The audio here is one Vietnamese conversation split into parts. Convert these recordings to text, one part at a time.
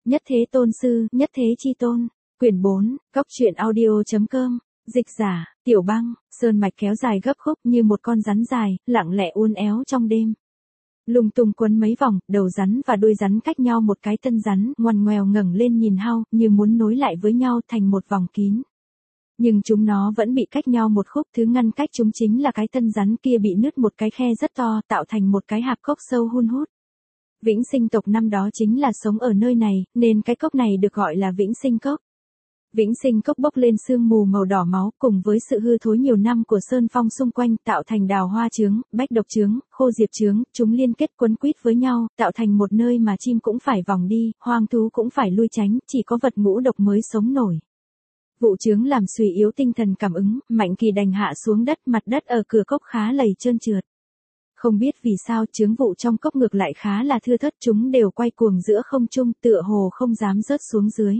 Nhất thế tôn sư, nhất thế chi tôn. Quyển 4, Cốc truyện audio.com. Dịch giả, Tiểu Băng. Sơn mạch kéo dài gấp khúc như một con rắn dài, lặng lẽ uốn éo trong đêm. Lung tung quấn mấy vòng, đầu rắn và đuôi rắn cách nhau một cái thân rắn, ngoằn ngoèo ngẩng lên nhìn Hao, như muốn nối lại với nhau thành một vòng kín. Nhưng chúng nó vẫn bị cách nhau một khúc, thứ ngăn cách chúng chính là cái thân rắn kia bị nứt một cái khe rất to, tạo thành một cái hạp cốc sâu hun hút. Vĩnh Sinh tộc năm đó chính là sống ở nơi này, nên cái cốc này được gọi là Vĩnh Sinh cốc. Vĩnh Sinh cốc bốc lên sương mù màu đỏ máu, cùng với sự hư thối nhiều năm của sơn phong xung quanh, tạo thành đào hoa trướng, bách độc trướng, khô diệp trướng, chúng liên kết quấn quýt với nhau, tạo thành một nơi mà chim cũng phải vòng đi, hoang thú cũng phải lui tránh, chỉ có vật ngũ độc mới sống nổi. Vụ trướng làm suy yếu tinh thần cảm ứng, Mạnh Kỳ đành hạ xuống đất, mặt đất ở cửa cốc khá lầy trơn trượt. Không biết vì sao trướng vụ trong cốc ngược lại khá là thưa thớt, chúng đều quay cuồng giữa không trung, tựa hồ không dám rớt xuống dưới.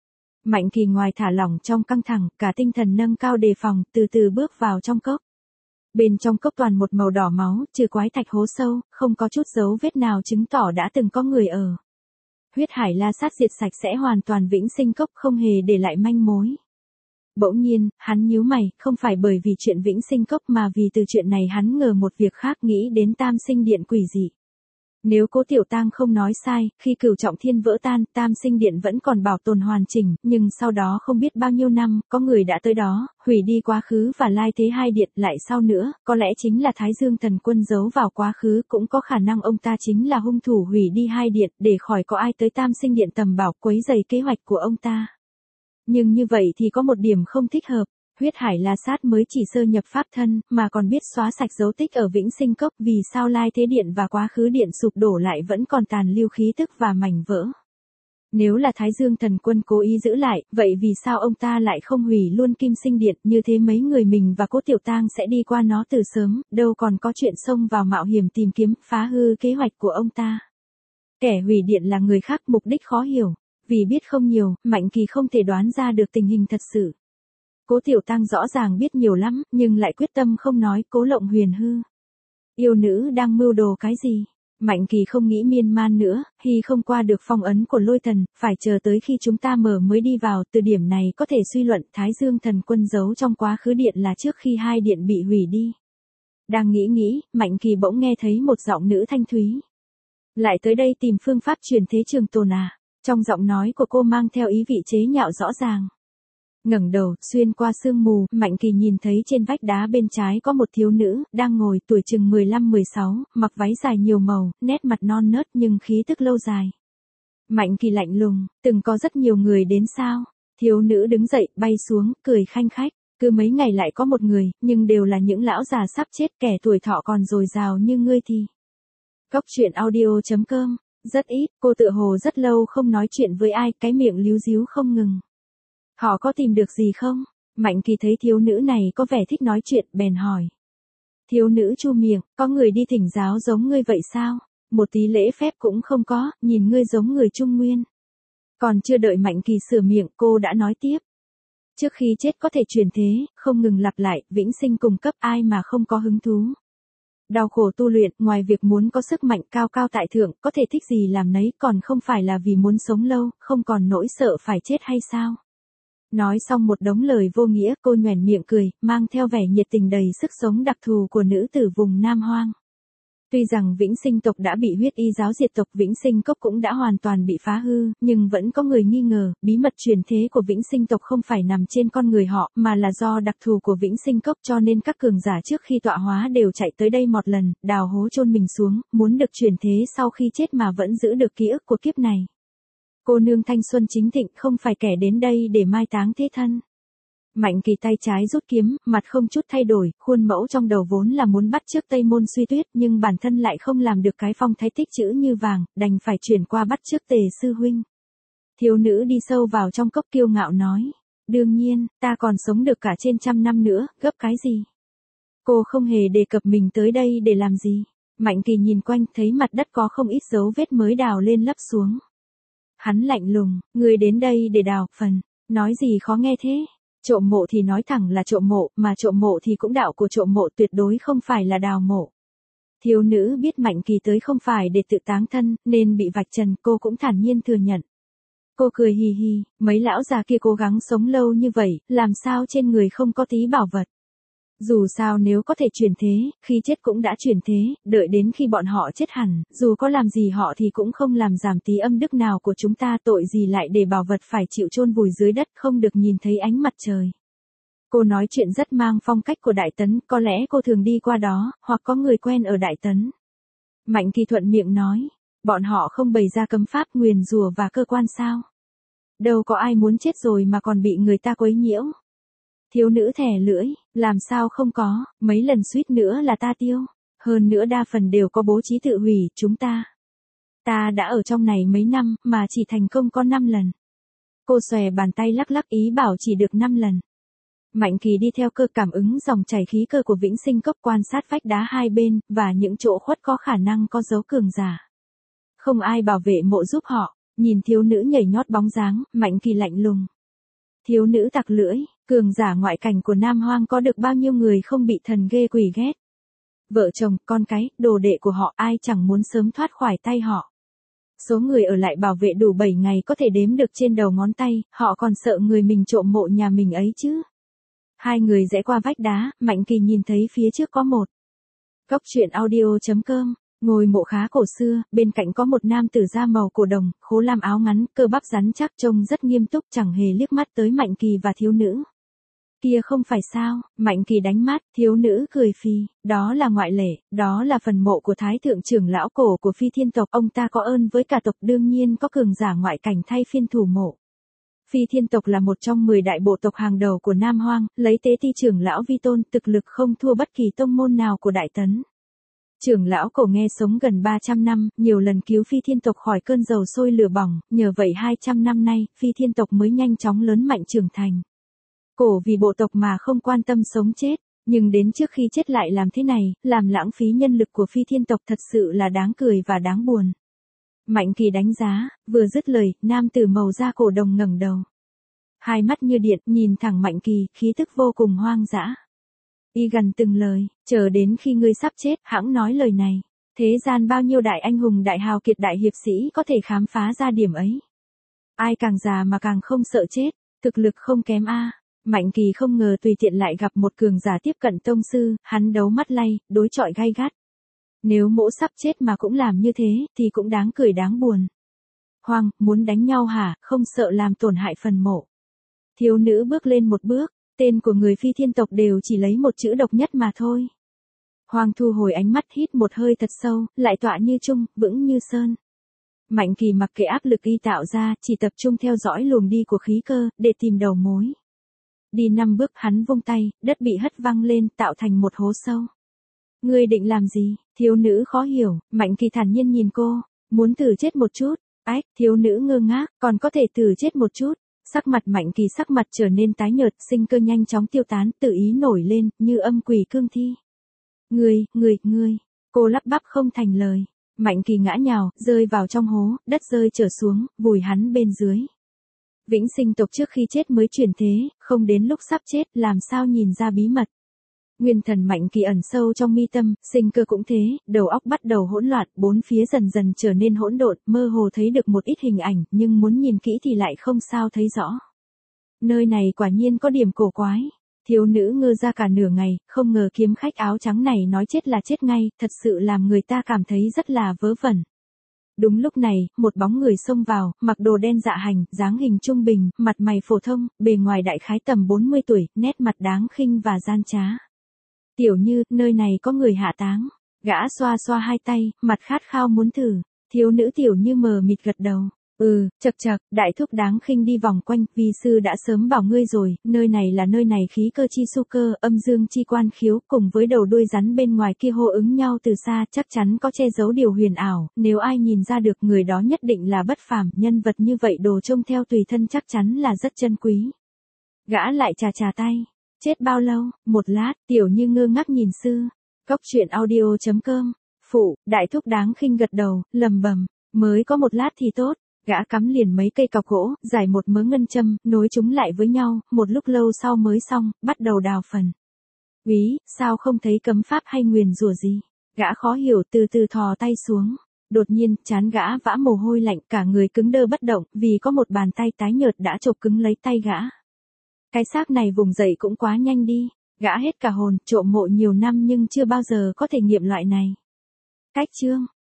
Mạnh Kỳ ngoài thả lỏng trong căng thẳng, cả tinh thần nâng cao đề phòng, từ từ bước vào trong cốc. Bên trong cốc toàn một màu đỏ máu, trừ quái thạch hố sâu, không có chút dấu vết nào chứng tỏ đã từng có người ở. Huyết hải la sát diệt sạch sẽ hoàn toàn Vĩnh Sinh cốc, không hề để lại manh mối. Bỗng nhiên, hắn nhíu mày, không phải bởi vì chuyện Vĩnh Sinh cốc mà vì từ chuyện này hắn ngờ một việc khác, nghĩ đến Tam Sinh Điện quỷ dị. Nếu Cố Tiểu Tang không nói sai, khi Cửu Trọng Thiên vỡ tan, Tam Sinh Điện vẫn còn bảo tồn hoàn chỉnh, nhưng sau đó không biết bao nhiêu năm, có người đã tới đó, hủy đi quá khứ và lai thế hai điện, lại sau nữa, có lẽ chính là Thái Dương Thần Quân giấu vào quá khứ, cũng có khả năng ông ta chính là hung thủ hủy đi hai điện, để khỏi có ai tới Tam Sinh Điện tầm bảo quấy rầy kế hoạch của ông ta. Nhưng như vậy thì có một điểm không thích hợp. Huyết hải la sát mới chỉ sơ nhập pháp thân, mà còn biết xóa sạch dấu tích ở Vĩnh Sinh cốc, vì sao lai thế điện và quá khứ điện sụp đổ lại vẫn còn tàn lưu khí tức và mảnh vỡ. Nếu là Thái Dương Thần Quân cố ý giữ lại, vậy vì sao ông ta lại không hủy luôn Kim Sinh Điện, như thế mấy người mình và Cố Tiểu Tang sẽ đi qua nó từ sớm, đâu còn có chuyện xông vào mạo hiểm tìm kiếm, phá hư kế hoạch của ông ta. Kẻ hủy điện là người khác, mục đích khó hiểu. Vì biết không nhiều, Mạnh Kỳ không thể đoán ra được tình hình thật sự. Cố Tiểu Tang rõ ràng biết nhiều lắm, nhưng lại quyết tâm không nói. Cố Lộng Huyền hư. Yêu nữ đang mưu đồ cái gì? Mạnh Kỳ không nghĩ miên man nữa, hy không qua được phong ấn của Lôi Thần, phải chờ tới khi chúng ta mở mới đi vào. Từ điểm này có thể suy luận Thái Dương Thần Quân giấu trong quá khứ điện là trước khi hai điện bị hủy đi. Đang nghĩ, Mạnh Kỳ bỗng nghe thấy một giọng nữ thanh thúy. Lại tới đây tìm phương pháp truyền thế trường tồn à? Trong giọng nói của cô mang theo ý vị chế nhạo rõ ràng. Ngẩng đầu, xuyên qua sương mù, Mạnh Kỳ nhìn thấy trên vách đá bên trái có một thiếu nữ, đang ngồi, tuổi chừng 15-16, mặc váy dài nhiều màu, nét mặt non nớt nhưng khí tức lâu dài. Mạnh Kỳ lạnh lùng, từng có rất nhiều người đến sao? Thiếu nữ đứng dậy, bay xuống, cười khanh khách. Cứ mấy ngày lại có một người, nhưng đều là những lão già sắp chết, kẻ tuổi thọ còn dồi dào như ngươi thì. Cốc truyện audio.com. Rất ít, cô tựa hồ rất lâu không nói chuyện với ai, cái miệng líu díu không ngừng. Họ có tìm được gì không? Mạnh Kỳ thấy thiếu nữ này có vẻ thích nói chuyện, bèn hỏi. Thiếu nữ chu miệng, có người đi thỉnh giáo giống ngươi vậy sao? Một tí lễ phép cũng không có, nhìn ngươi giống người Trung Nguyên. Còn chưa đợi Mạnh Kỳ sửa miệng, cô đã nói tiếp. Trước khi chết có thể chuyển thế, không ngừng lặp lại, Vĩnh Sinh cùng cấp, ai mà không có hứng thú. Đau khổ tu luyện, ngoài việc muốn có sức mạnh cao cao tại thượng, có thể thích gì làm nấy, còn không phải là vì muốn sống lâu, không còn nỗi sợ phải chết hay sao? Nói xong một đống lời vô nghĩa, cô nhoẻn miệng cười, mang theo vẻ nhiệt tình đầy sức sống đặc thù của nữ tử vùng Nam Hoang. Tuy rằng Vĩnh Sinh tộc đã bị huyết y giáo diệt tộc, Vĩnh Sinh cốc cũng đã hoàn toàn bị phá hư, nhưng vẫn có người nghi ngờ, bí mật truyền thế của Vĩnh Sinh tộc không phải nằm trên con người họ, mà là do đặc thù của Vĩnh Sinh cốc, cho nên các cường giả trước khi tọa hóa đều chạy tới đây một lần, đào hố chôn mình xuống, muốn được truyền thế sau khi chết mà vẫn giữ được ký ức của kiếp này. Cô nương thanh xuân chính thịnh, không phải kẻ đến đây để mai táng thế thân. Mạnh Kỳ tay trái rút kiếm, mặt không chút thay đổi, khuôn mẫu trong đầu vốn là muốn bắt chước Tây Môn Suy Tuyết, nhưng bản thân lại không làm được cái phong thái tích chữ như vàng, đành phải chuyển qua bắt chước Tề sư huynh. Thiếu nữ đi sâu vào trong cốc kiêu ngạo nói, đương nhiên, ta còn sống được cả trên 100 năm nữa, gấp cái gì? Cô không hề đề cập mình tới đây để làm gì. Mạnh Kỳ nhìn quanh, thấy mặt đất có không ít dấu vết mới đào lên lấp xuống. Hắn lạnh lùng, người đến đây để đào phần, nói gì khó nghe thế? Trộm mộ thì nói thẳng là trộm mộ, mà trộm mộ thì cũng đạo của trộm mộ, tuyệt đối không phải là đào mộ. Thiếu nữ biết Mạnh Kỳ tới không phải để tự táng thân, nên bị vạch trần, cô cũng thản nhiên thừa nhận. Cô cười hì hì, mấy lão già kia cố gắng sống lâu như vậy, làm sao trên người không có tí bảo vật. Dù sao nếu có thể chuyển thế, khi chết cũng đã chuyển thế, đợi đến khi bọn họ chết hẳn, dù có làm gì họ thì cũng không làm giảm tí âm đức nào của chúng ta, tội gì lại để bảo vật phải chịu chôn vùi dưới đất không được nhìn thấy ánh mặt trời. Cô nói chuyện rất mang phong cách của Đại Tấn, có lẽ cô thường đi qua đó, hoặc có người quen ở Đại Tấn. Mạnh Kỳ thuận miệng nói, bọn họ không bày ra cấm pháp nguyền rủa và cơ quan sao? Đâu có ai muốn chết rồi mà còn bị người ta quấy nhiễu. Thiếu nữ thè lưỡi, làm sao không có, mấy lần suýt nữa là ta tiêu. Hơn nữa đa phần đều có bố trí tự hủy, chúng ta. Ta đã ở trong này mấy năm, mà chỉ thành công có 5 lần. Cô xòe bàn tay lắc lắc ý bảo chỉ được 5 lần. Mạnh Kỳ đi theo cơ cảm ứng dòng chảy khí cơ của Vĩnh Sinh Cốc, quan sát vách đá hai bên, và những chỗ khuất có khả năng có dấu cường giả. Không ai bảo vệ mộ giúp họ, nhìn thiếu nữ nhảy nhót bóng dáng, Mạnh Kỳ lạnh lùng. Thiếu nữ tặc lưỡi, cường giả ngoại cảnh của Nam Hoang có được bao nhiêu người không bị thần ghê quỷ ghét. Vợ chồng, con cái, đồ đệ của họ ai chẳng muốn sớm thoát khỏi tay họ. Số người ở lại bảo vệ đủ 7 ngày có thể đếm được trên đầu ngón tay, họ còn sợ người mình trộm mộ nhà mình ấy chứ. Hai người rẽ qua vách đá, Mạnh Kỳ nhìn thấy phía trước có một góc truyện audio.com, ngôi mộ khá cổ xưa, bên cạnh có một nam tử da màu cổ đồng, khố lam áo ngắn, cơ bắp rắn chắc, trông rất nghiêm túc, chẳng hề liếc mắt tới Mạnh Kỳ và thiếu nữ. Kia không phải sao? Mạnh Kỳ đánh mắt, thiếu nữ cười phì, đó là ngoại lệ, đó là phần mộ của Thái thượng trưởng lão cổ của Phi Thiên tộc, ông ta có ơn với cả tộc, đương nhiên có cường giả ngoại cảnh thay phiên thủ mộ. Phi Thiên tộc là một trong 10 đại bộ tộc hàng đầu của Nam Hoang, lấy tế ti trưởng lão vi tôn, thực lực không thua bất kỳ tông môn nào của Đại Tấn. Trưởng lão cổ nghe sống gần 300 năm, nhiều lần cứu Phi Thiên tộc khỏi cơn dầu sôi lửa bỏng, nhờ vậy 200 năm nay, Phi Thiên tộc mới nhanh chóng lớn mạnh trưởng thành. Cổ vì bộ tộc mà không quan tâm sống chết, nhưng đến trước khi chết lại làm thế này, làm lãng phí nhân lực của Phi Thiên tộc, thật sự là đáng cười và đáng buồn. Mạnh Kỳ đánh giá, vừa dứt lời, nam tử màu da cổ đồng ngẩng đầu. Hai mắt như điện, nhìn thẳng Mạnh Kỳ, khí tức vô cùng hoang dã. Y gần từng lời, chờ đến khi ngươi sắp chết, hãng nói lời này. Thế gian bao nhiêu đại anh hùng, đại hào kiệt, đại hiệp sĩ có thể khám phá ra điểm ấy. Ai càng già mà càng không sợ chết, thực lực không kém a. Mạnh Kỳ không ngờ tùy tiện lại gặp một cường giả tiếp cận tông sư, hắn đấu mắt lay, đối chọi gay gắt. Nếu mỗ sắp chết mà cũng làm như thế, thì cũng đáng cười đáng buồn. Hoàng, muốn đánh nhau hả, không sợ làm tổn hại phần mộ. Thiếu nữ bước lên một bước, tên của người Phi Thiên tộc đều chỉ lấy một chữ độc nhất mà thôi. Hoàng thu hồi ánh mắt, hít một hơi thật sâu, lại tọa như trung, vững như sơn. Mạnh Kỳ mặc kệ áp lực y tạo ra, chỉ tập trung theo dõi luồng đi của khí cơ, để tìm đầu mối. Đi 5 bước hắn vung tay, đất bị hất văng lên, tạo thành một hố sâu. Ngươi định làm gì? Thiếu nữ khó hiểu, Mạnh Kỳ thản nhiên nhìn cô, muốn thử chết một chút. Ách, thiếu nữ ngơ ngác, còn có thể thử chết một chút. Sắc mặt Mạnh Kỳ sắc mặt trở nên tái nhợt, sinh cơ nhanh chóng tiêu tán, tự ý nổi lên, như âm quỷ cương thi. Ngươi, cô lắp bắp không thành lời. Mạnh Kỳ ngã nhào, rơi vào trong hố, đất rơi trở xuống, vùi hắn bên dưới. Vĩnh Sinh tộc trước khi chết mới chuyển thế, không đến lúc sắp chết, làm sao nhìn ra bí mật. Nguyên thần Mạnh Kỳ ẩn sâu trong mi tâm, sinh cơ cũng thế, đầu óc bắt đầu hỗn loạn, bốn phía dần dần trở nên hỗn độn, mơ hồ thấy được một ít hình ảnh, nhưng muốn nhìn kỹ thì lại không sao thấy rõ. Nơi này quả nhiên có điểm cổ quái. Thiếu nữ ngơ ra cả nửa ngày, không ngờ kiếm khách áo trắng này nói chết là chết ngay, thật sự làm người ta cảm thấy rất là vớ vẩn. Đúng lúc này, một bóng người xông vào, mặc đồ đen dạ hành, dáng hình trung bình, mặt mày phổ thông, bề ngoài đại khái tầm 40 tuổi, nét mặt đáng khinh và gian trá. Tiểu Như, nơi này có người hạ táng. Gã xoa xoa hai tay, mặt khát khao muốn thử. Thiếu nữ Tiểu Như mờ mịt gật đầu. Chậc chậc, đại thúc đáng khinh đi vòng quanh, vi sư đã sớm bảo ngươi rồi, nơi này là nơi này khí cơ chi su cơ, âm dương chi quan khiếu, cùng với đầu đuôi rắn bên ngoài kia hô ứng nhau từ xa, chắc chắn có che giấu điều huyền ảo, nếu ai nhìn ra được người đó nhất định là bất phàm, nhân vật như vậy đồ trông theo tùy thân chắc chắn là rất chân quý. Gã lại chà tay. Chết bao lâu? Một lát, Tiểu Như ngơ ngác nhìn sư. Cốc truyện audio.com. Phụ, đại thúc đáng khinh gật đầu, lầm bầm, mới có một lát thì tốt. Gã cắm liền mấy cây cọc gỗ, giải một mớ ngân châm, nối chúng lại với nhau, một lúc lâu sau mới xong, bắt đầu đào phần. Úy, sao không thấy cấm pháp hay nguyền rủa gì? Gã khó hiểu, từ từ thò tay xuống. Đột nhiên, trán gã vã mồ hôi lạnh, cả người cứng đơ bất động, vì có một bàn tay tái nhợt đã chộp cứng lấy tay gã. Cái xác này vùng dậy cũng quá nhanh đi, gã hết cả hồn, trộm mộ nhiều năm nhưng chưa bao giờ có thể nghiệm loại này. Cách chương